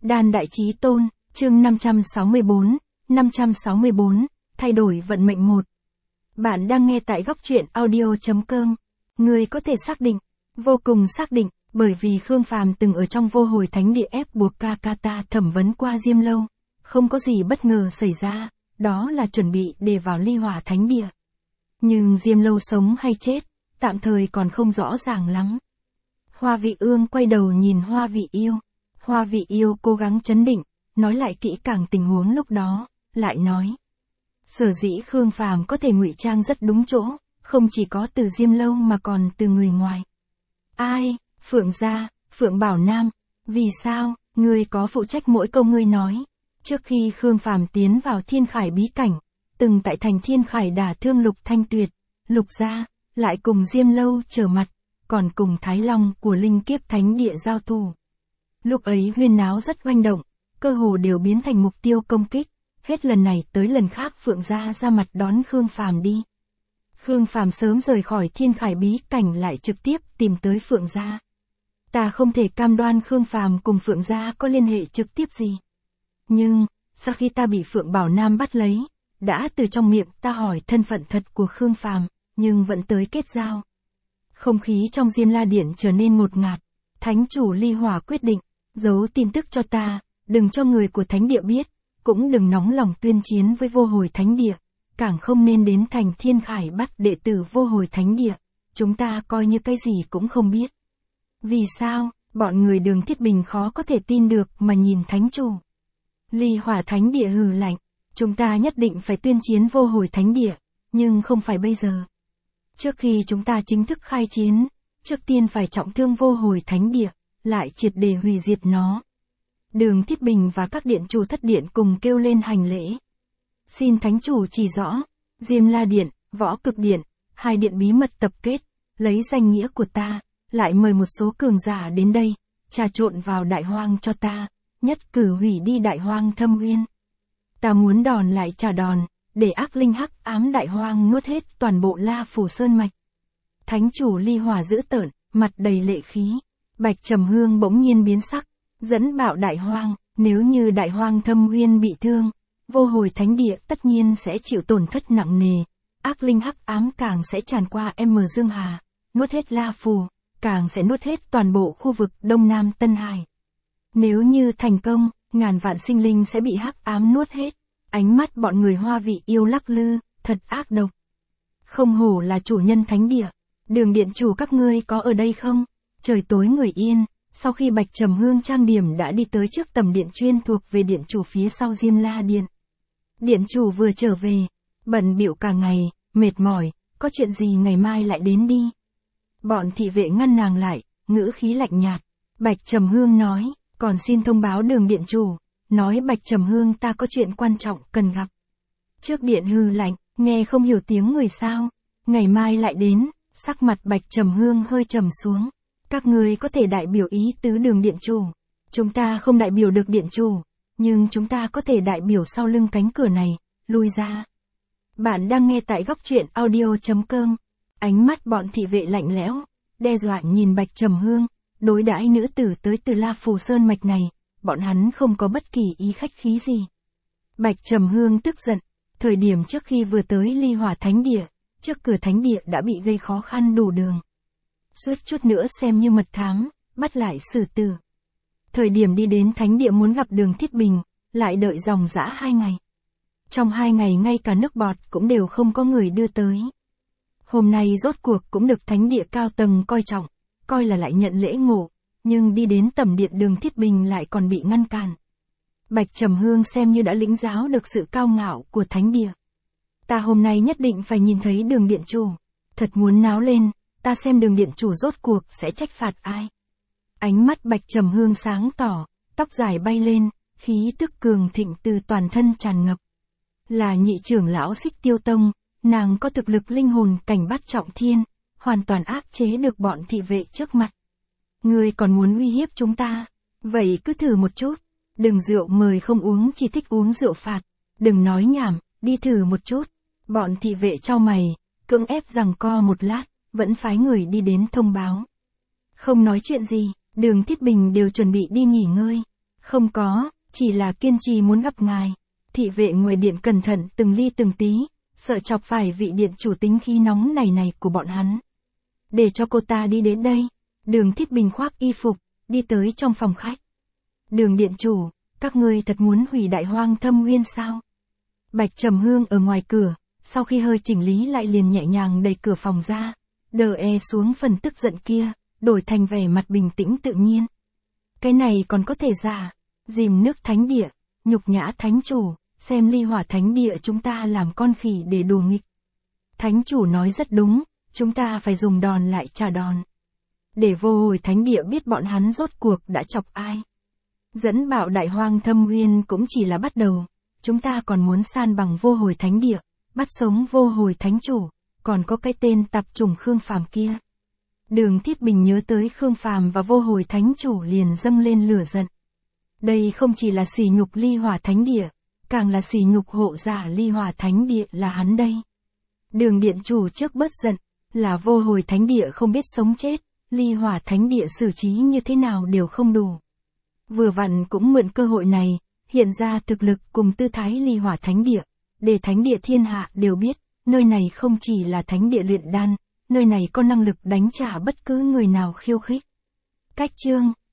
Đan Đại Chí Tôn, chương 564, thay đổi vận mệnh 1. Bạn đang nghe tại góc truyện audio.com. Người có thể xác định, vô cùng xác định, bởi vì Khương Phàm từng ở trong vô hồi thánh địa ép buộc Kakata thẩm vấn qua Diêm Lâu. Không có gì bất ngờ xảy ra, đó là chuẩn bị để vào ly hỏa thánh địa. Nhưng Diêm Lâu sống hay chết, tạm thời còn không rõ ràng lắm. Hoa Vị Ương quay đầu nhìn Hoa Vị Yêu. Hoa Vị Yêu cố gắng trấn định, nói lại kỹ càng tình huống lúc đó, lại nói. Sở dĩ Khương Phàm có thể ngụy trang rất đúng chỗ, không chỉ có từ Diêm Lâu mà còn từ người ngoài. Ai? Phượng gia, Phượng Bảo Nam. Vì sao? Ngươi có phụ trách mỗi câu ngươi nói. Trước khi Khương Phàm tiến vào Thiên Khải bí cảnh, từng tại thành Thiên Khải đả thương Lục Thanh Tuyệt, Lục gia, lại cùng Diêm Lâu trở mặt, còn cùng Thái Long của Linh Kiếp Thánh Địa giao thủ. Lúc ấy huyên náo rất oanh động, cơ hồ đều biến thành mục tiêu công kích, hết lần này tới lần khác Phượng gia ra mặt đón Khương Phàm đi. Khương Phàm sớm rời khỏi Thiên Khải bí cảnh lại trực tiếp tìm tới Phượng gia. Ta không thể cam đoan Khương Phàm cùng Phượng gia có liên hệ trực tiếp gì. Nhưng, sau khi ta bị Phượng Bảo Nam bắt lấy, đã từ trong miệng ta hỏi thân phận thật của Khương Phàm, nhưng vẫn tới kết giao. Không khí trong Diêm La Điện trở nên ngột ngạt, Thánh chủ Ly Hỏa quyết định, giấu tin tức cho ta, đừng cho người của Thánh Địa biết, cũng đừng nóng lòng tuyên chiến với vô hồi Thánh Địa, càng không nên đến thành Thiên Khải bắt đệ tử vô hồi Thánh Địa, chúng ta coi như cái gì cũng không biết. Vì sao, bọn người Đường Thiết Bình khó có thể tin được mà nhìn Thánh chủ. Ly Hỏa Thánh Địa hừ lạnh, chúng ta nhất định phải tuyên chiến vô hồi Thánh Địa, nhưng không phải bây giờ. Trước khi chúng ta chính thức khai chiến, trước tiên phải trọng thương vô hồi Thánh Địa, lại triệt để hủy diệt nó. Đường Thiết Bình và các điện chủ thất điện cùng kêu lên hành lễ. Xin Thánh chủ chỉ rõ, Diêm La Điện, Võ Cực Điện, hai điện bí mật tập kết, lấy danh nghĩa của ta, lại mời một số cường giả đến đây, trà trộn vào Đại Hoang cho ta, nhất cử hủy đi Đại Hoang Thâm Uyên. Ta muốn đòn lại trả đòn, để ác linh hắc ám Đại Hoang nuốt hết toàn bộ La Phủ Sơn Mạch. Thánh chủ Ly Hỏa dữ tợn, mặt đầy lệ khí. Bạch Trầm Hương bỗng nhiên biến sắc, dẫn bạo Đại Hoang, nếu như Đại Hoang Thâm Uyên bị thương, vô hồi Thánh Địa tất nhiên sẽ chịu tổn thất nặng nề, ác linh hắc ám càng sẽ tràn qua Dương Hà, nuốt hết La Phù, càng sẽ nuốt hết toàn bộ khu vực Đông Nam Tân Hải. Nếu như thành công, ngàn vạn sinh linh sẽ bị hắc ám nuốt hết. Ánh mắt bọn người Hoa Vị Yêu lắc lư, thật ác độc. Không hổ là chủ nhân Thánh Địa, Đường điện chủ các ngươi có ở đây không? Trời tối người yên, sau khi Bạch Trầm Hương trang điểm đã đi tới trước tầm điện chuyên thuộc về điện chủ phía sau Diêm La Điện. Điện chủ vừa trở về, bận bịu cả ngày, mệt mỏi, có chuyện gì ngày mai lại đến đi. Bọn thị vệ ngăn nàng lại, ngữ khí lạnh nhạt. Bạch Trầm Hương nói, còn xin thông báo Đường điện chủ, nói Bạch Trầm Hương ta có chuyện quan trọng cần gặp. Trước điện hư lạnh, nghe không hiểu tiếng người sao, ngày mai lại đến, sắc mặt Bạch Trầm Hương hơi trầm xuống. Các người có thể đại biểu ý tứ Đường điện chủ, chúng ta không đại biểu được điện chủ, nhưng chúng ta có thể đại biểu sau lưng cánh cửa này, lui ra. Bạn đang nghe tại góc truyện audio.com. Ánh mắt bọn thị vệ lạnh lẽo, đe dọa nhìn Bạch Trầm Hương, đối đãi nữ tử tới từ La Phù Sơn Mạch này, bọn hắn không có bất kỳ ý khách khí gì. Bạch Trầm Hương tức giận, thời điểm trước khi vừa tới Ly Hỏa Thánh Địa, trước cửa Thánh Địa đã bị gây khó khăn đủ đường. Suýt chút nữa xem như mật thám, bắt lại xử tử. Thời điểm đi đến Thánh Địa muốn gặp Đường Thiết Bình, lại đợi dòng dã 2 ngày. Trong 2 ngày ngay cả nước bọt cũng đều không có người đưa tới. Hôm nay rốt cuộc cũng được Thánh Địa cao tầng coi trọng, coi là lại nhận lễ ngộ, nhưng đi đến tầm điện Đường Thiết Bình lại còn bị ngăn cản. Bạch Trầm Hương xem như đã lĩnh giáo được sự cao ngạo của Thánh Địa. Ta hôm nay nhất định phải nhìn thấy Đường điện chủ, thật muốn náo lên, ta xem Đường điện chủ rốt cuộc sẽ trách phạt ai. Ánh mắt Bạch Trầm Hương sáng tỏ, tóc dài bay lên, khí tức cường thịnh từ toàn thân tràn ngập. Là nhị trưởng lão Xích Tiêu Tông, nàng có thực lực linh hồn cảnh bát trọng thiên, hoàn toàn áp chế được bọn thị vệ trước mặt. Ngươi còn muốn uy hiếp chúng ta? Vậy cứ thử một chút. Đừng rượu mời không uống chỉ thích uống rượu phạt. Đừng nói nhảm, đi thử một chút. Bọn thị vệ chau mày, cưỡng ép giằng co một lát, vẫn phái người đi đến thông báo. Không nói chuyện gì, Đường Thiết Bình đều chuẩn bị đi nghỉ ngơi. Không có, chỉ là kiên trì muốn gặp ngài. Thị vệ ngoài điện cẩn thận từng ly từng tí, sợ chọc phải vị điện chủ tính khí nóng này của bọn hắn. Để cho cô ta đi đến đây. Đường Thiết Bình khoác y phục, đi tới trong phòng khách. Đường điện chủ, các ngươi thật muốn hủy Đại Hoang Thâm Uyên sao? Bạch Trầm Hương ở ngoài cửa, sau khi hơi chỉnh lý lại liền nhẹ nhàng đẩy cửa phòng ra, đè xuống phần tức giận kia, đổi thành vẻ mặt bình tĩnh tự nhiên. Cái này còn có thể giả, dìm nước thánh địa, nhục nhã thánh chủ, xem Ly Hỏa thánh địa chúng ta làm con khỉ để đùa nghịch. Thánh chủ nói rất đúng, chúng ta phải dùng đòn lại trả đòn. Để Vô Hồi thánh địa biết bọn hắn rốt cuộc đã chọc ai. Dẫn bạo Đại Hoang Thâm Uyên cũng chỉ là bắt đầu, chúng ta còn muốn san bằng Vô Hồi thánh địa, bắt sống Vô Hồi thánh chủ, còn có cái tên tạp chủng Khương Phàm kia. Đường Thiết Bình nhớ tới Khương Phàm và Vô Hồi thánh chủ liền dâng lên lửa giận. Đây không chỉ là sỉ nhục Ly Hỏa thánh địa, càng là sỉ nhục hộ giả Ly Hỏa thánh địa là hắn đây. Đường điện chủ trước bớt giận, là Vô Hồi thánh địa không biết sống chết, Ly Hỏa thánh địa xử trí như thế nào đều không đủ. Vừa vặn cũng mượn cơ hội này, hiện ra thực lực cùng tư thái Ly Hỏa thánh địa, để thánh địa thiên hạ đều biết, nơi này không chỉ là thánh địa luyện đan, nơi này có năng lực đánh trả bất cứ người nào khiêu khích. Cách chương